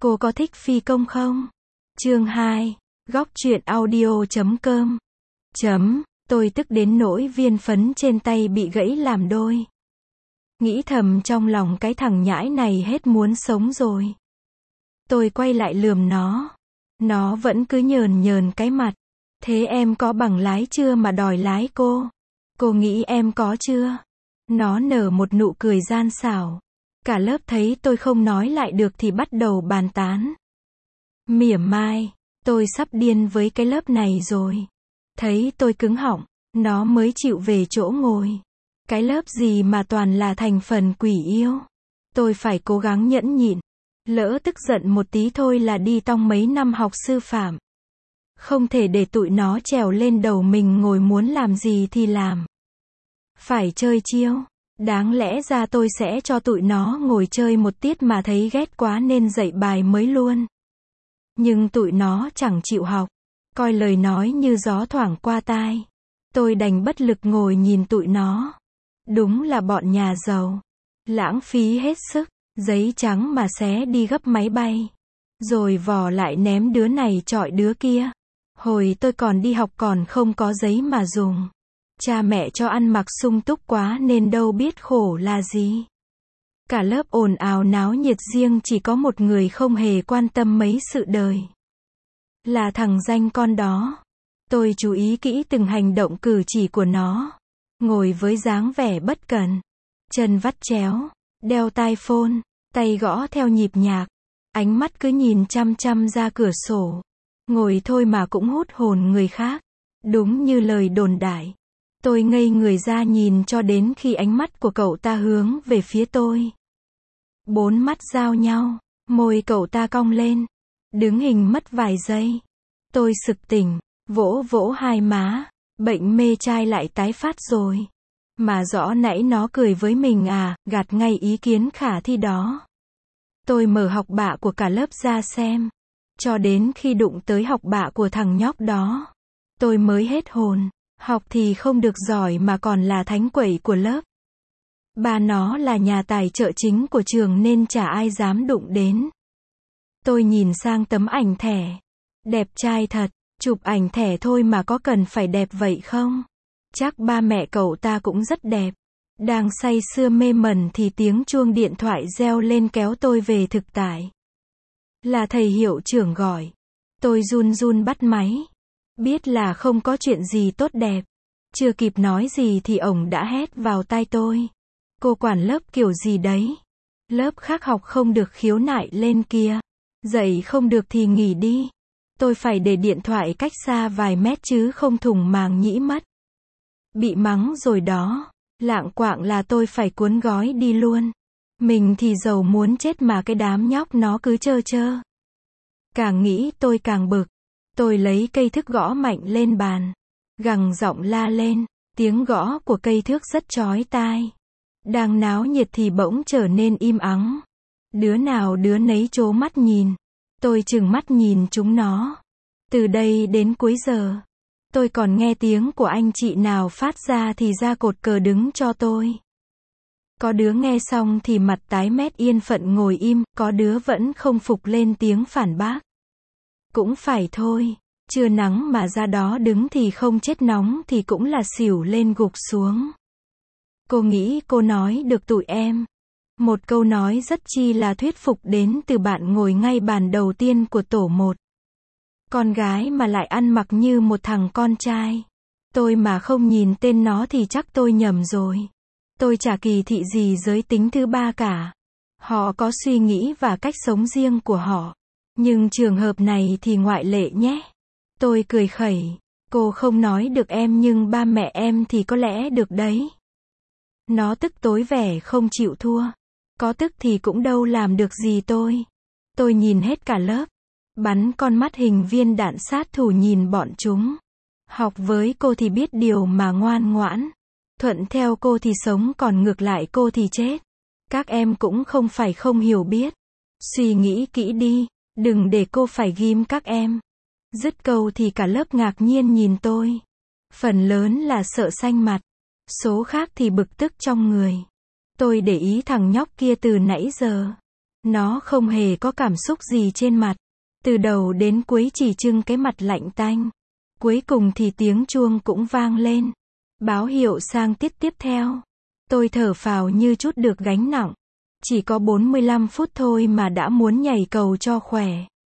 Cô có thích phi công không? Chương 2. Góc truyện audio.com. Tôi tức đến nỗi viên phấn trên tay bị gãy làm đôi. Nghĩ thầm trong lòng cái thằng nhãi này hết muốn sống rồi. Tôi quay lại lườm nó. Nó vẫn cứ nhờn nhờn cái mặt. Thế em có bằng lái chưa mà đòi lái cô? Cô nghĩ em có chưa? Nó nở một nụ cười gian xảo. Cả lớp thấy tôi không nói lại được thì bắt đầu bàn tán. Mỉa mai, tôi sắp điên với cái lớp này rồi. Thấy tôi cứng họng, nó mới chịu về chỗ ngồi. Cái lớp gì mà toàn là thành phần quỷ yêu. Tôi phải cố gắng nhẫn nhịn. Lỡ tức giận một tí thôi là đi tong mấy năm học sư phạm. Không thể để tụi nó trèo lên đầu mình ngồi muốn làm gì thì làm. Phải chơi chiêu. Đáng lẽ ra tôi sẽ cho tụi nó ngồi chơi một tiết mà thấy ghét quá nên dạy bài mới luôn. Nhưng tụi nó chẳng chịu học. Coi lời nói như gió thoảng qua tai. Tôi đành bất lực ngồi nhìn tụi nó. Đúng là bọn nhà giàu. Lãng phí hết sức. Giấy trắng mà xé đi gấp máy bay. Rồi vò lại ném đứa này chọi đứa kia. Hồi tôi còn đi học còn không có giấy mà dùng. Cha mẹ cho ăn mặc sung túc quá nên đâu biết khổ là gì. Cả lớp ồn ào náo nhiệt riêng chỉ có một người không hề quan tâm mấy sự đời. Là thằng danh con đó. Tôi chú ý kỹ từng hành động cử chỉ của nó. Ngồi với dáng vẻ bất cẩn. Chân vắt chéo. Đeo tai phone. Tay gõ theo nhịp nhạc. Ánh mắt cứ nhìn chăm chăm ra cửa sổ. Ngồi thôi mà cũng hút hồn người khác. Đúng như lời đồn đại. Tôi ngây người ra nhìn cho đến khi ánh mắt của cậu ta hướng về phía tôi. Bốn mắt giao nhau, môi cậu ta cong lên. Đứng hình mất vài giây. Tôi sực tỉnh, vỗ vỗ hai má. Bệnh mê trai lại tái phát rồi. Mà rõ nãy nó cười với mình à, gạt ngay ý kiến khả thi đó. Tôi mở học bạ của cả lớp ra xem. Cho đến khi đụng tới học bạ của thằng nhóc đó. Tôi mới hết hồn. Học thì không được giỏi mà còn là thánh quẩy của lớp. Ba nó là nhà tài trợ chính của trường nên chả ai dám đụng đến. Tôi nhìn sang tấm ảnh thẻ. Đẹp trai thật, chụp ảnh thẻ thôi mà có cần phải đẹp vậy không? Chắc ba mẹ cậu ta cũng rất đẹp. Đang say sưa mê mẩn thì tiếng chuông điện thoại reo lên kéo tôi về thực tại. Là thầy hiệu trưởng gọi. Tôi run run bắt máy. Biết là không có chuyện gì tốt đẹp. Chưa kịp nói gì thì ổng đã hét vào tai tôi. Cô quản lớp kiểu gì đấy? Lớp khác học không được khiếu nại lên kia. Dạy không được thì nghỉ đi. Tôi phải để điện thoại cách xa vài mét chứ không thủng màng nhĩ mất. Bị mắng rồi đó. Lạng quạng là tôi phải cuốn gói đi luôn. Mình thì giàu muốn chết mà cái đám nhóc nó cứ chơ chơ. Càng nghĩ tôi càng bực. Tôi lấy cây thước gõ mạnh lên bàn. Gằn giọng la lên. Tiếng gõ của cây thước rất chói tai. Đang náo nhiệt thì bỗng trở nên im ắng. Đứa nào đứa nấy trố mắt nhìn. Tôi trừng mắt nhìn chúng nó. Từ đây đến cuối giờ. Tôi còn nghe tiếng của anh chị nào phát ra thì ra cột cờ đứng cho tôi. Có đứa nghe xong thì mặt tái mét yên phận ngồi im. Có đứa vẫn không phục lên tiếng phản bác. Cũng phải thôi. Trưa nắng mà ra đó đứng thì không chết nóng thì cũng là xỉu lên gục xuống. Cô nghĩ cô nói được tụi em. Một câu nói rất chi là thuyết phục đến từ bạn ngồi ngay bàn đầu tiên của tổ 1. Con gái mà lại ăn mặc như một thằng con trai. Tôi mà không nhìn tên nó thì chắc tôi nhầm rồi. Tôi chả kỳ thị gì giới tính thứ ba cả. Họ có suy nghĩ và cách sống riêng của họ. Nhưng trường hợp này thì ngoại lệ nhé. Tôi cười khẩy. Cô không nói được em nhưng ba mẹ em thì có lẽ được đấy. Nó tức tối vẻ không chịu thua. Có tức thì cũng đâu làm được gì tôi. Tôi nhìn hết cả lớp. Bắn con mắt hình viên đạn sát thủ nhìn bọn chúng. Học với cô thì biết điều mà ngoan ngoãn. Thuận theo cô thì sống còn ngược lại cô thì chết. Các em cũng không phải không hiểu biết. Suy nghĩ kỹ đi. Đừng để cô phải ghim các em. Dứt câu thì cả lớp ngạc nhiên nhìn tôi. Phần lớn là sợ xanh mặt. Số khác thì bực tức trong người. Tôi để ý thằng nhóc kia từ nãy giờ. Nó không hề có cảm xúc gì trên mặt. Từ đầu đến cuối chỉ trưng cái mặt lạnh tanh. Cuối cùng thì tiếng chuông cũng vang lên. Báo hiệu sang tiết tiếp theo. Tôi thở phào như chút được gánh nặng. Chỉ có 45 phút thôi mà đã muốn nhảy cầu cho khỏe.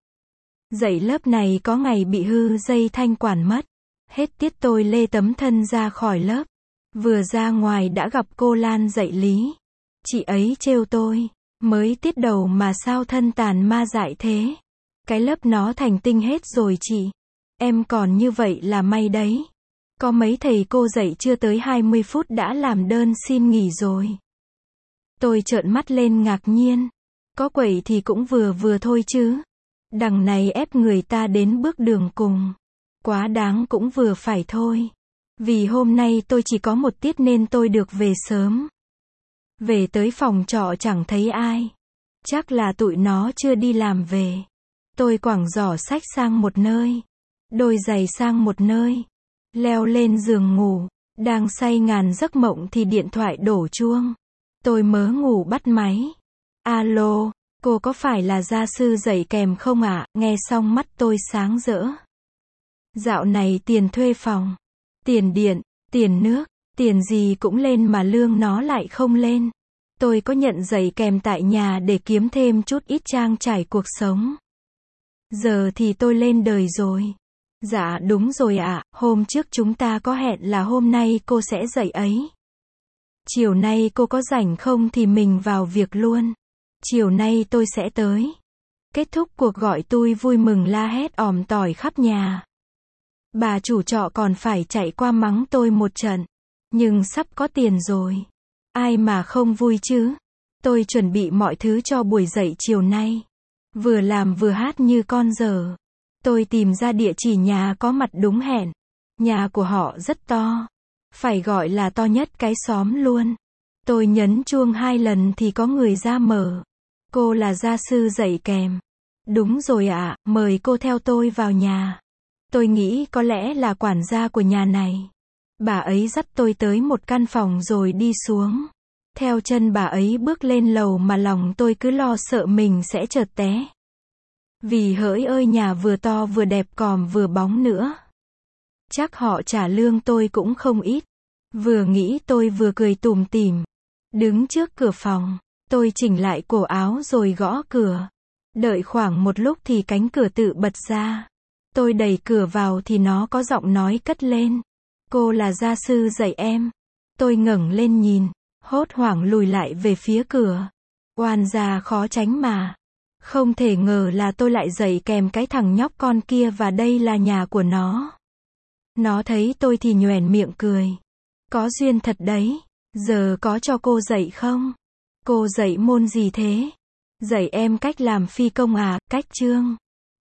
Dạy lớp này có ngày bị hư dây thanh quản mất. Hết tiết tôi lê tấm thân ra khỏi lớp. Vừa ra ngoài đã gặp cô Lan dạy lý. Chị ấy trêu tôi. Mới tiết đầu mà sao thân tàn ma dại thế. Cái lớp nó thành tinh hết rồi chị. Em còn như vậy là may đấy. Có mấy thầy cô dạy chưa tới 20 phút đã làm đơn xin nghỉ rồi. Tôi trợn mắt lên ngạc nhiên. Có quậy thì cũng vừa vừa thôi chứ. Đằng này ép người ta đến bước đường cùng. Quá đáng cũng vừa phải thôi. Vì hôm nay tôi chỉ có một tiết nên tôi được về sớm. Về tới phòng trọ chẳng thấy ai. Chắc là tụi nó chưa đi làm về. Tôi quẳng giỏ sách sang một nơi. Đôi giày sang một nơi. Leo lên giường ngủ. Đang say ngàn giấc mộng thì điện thoại đổ chuông. Tôi mớ ngủ bắt máy. Alo, cô có phải là gia sư dạy kèm không ạ? Nghe xong mắt tôi sáng rỡ. Dạo này tiền thuê phòng, tiền điện, tiền nước, tiền gì cũng lên mà lương nó lại không lên. Tôi có nhận dạy kèm tại nhà để kiếm thêm chút ít trang trải cuộc sống. Giờ thì tôi lên đời rồi. Dạ đúng rồi ạ, hôm trước chúng ta có hẹn là hôm nay cô sẽ dạy ấy. Chiều nay cô có rảnh không thì mình vào việc luôn. Chiều nay tôi sẽ tới. Kết thúc cuộc gọi tôi vui mừng la hét òm tỏi khắp nhà. Bà chủ trọ còn phải chạy qua mắng tôi một trận. Nhưng sắp có tiền rồi. Ai mà không vui chứ. Tôi chuẩn bị mọi thứ cho buổi dạy chiều nay. Vừa làm vừa hát như con dở. Tôi tìm ra địa chỉ nhà có mặt đúng hẹn. Nhà của họ rất to. Phải gọi là to nhất cái xóm luôn. Tôi nhấn chuông 2 lần thì có người ra mở. Cô là gia sư dạy kèm. Đúng rồi ạ, mời cô theo tôi vào nhà. Tôi nghĩ có lẽ là quản gia của nhà này. Bà ấy dắt tôi tới một căn phòng rồi đi xuống. Theo chân bà ấy bước lên lầu mà lòng tôi cứ lo sợ mình sẽ trượt té. Vì hỡi ơi nhà vừa to vừa đẹp còm vừa bóng nữa. Chắc họ trả lương tôi cũng không ít. Vừa nghĩ tôi vừa cười tủm tỉm. Đứng trước cửa phòng, tôi chỉnh lại cổ áo rồi gõ cửa. Đợi khoảng một lúc thì cánh cửa tự bật ra. Tôi đẩy cửa vào thì nó có giọng nói cất lên. Cô là gia sư dạy em. Tôi ngẩng lên nhìn, hốt hoảng lùi lại về phía cửa. Oan gia khó tránh mà. Không thể ngờ là tôi lại dạy kèm cái thằng nhóc con kia và đây là nhà của nó. Nó thấy tôi thì nhoẻn miệng cười. Có duyên thật đấy. Giờ có cho cô dạy không? Cô dạy môn gì thế? Dạy em cách làm phi công à, cách chương.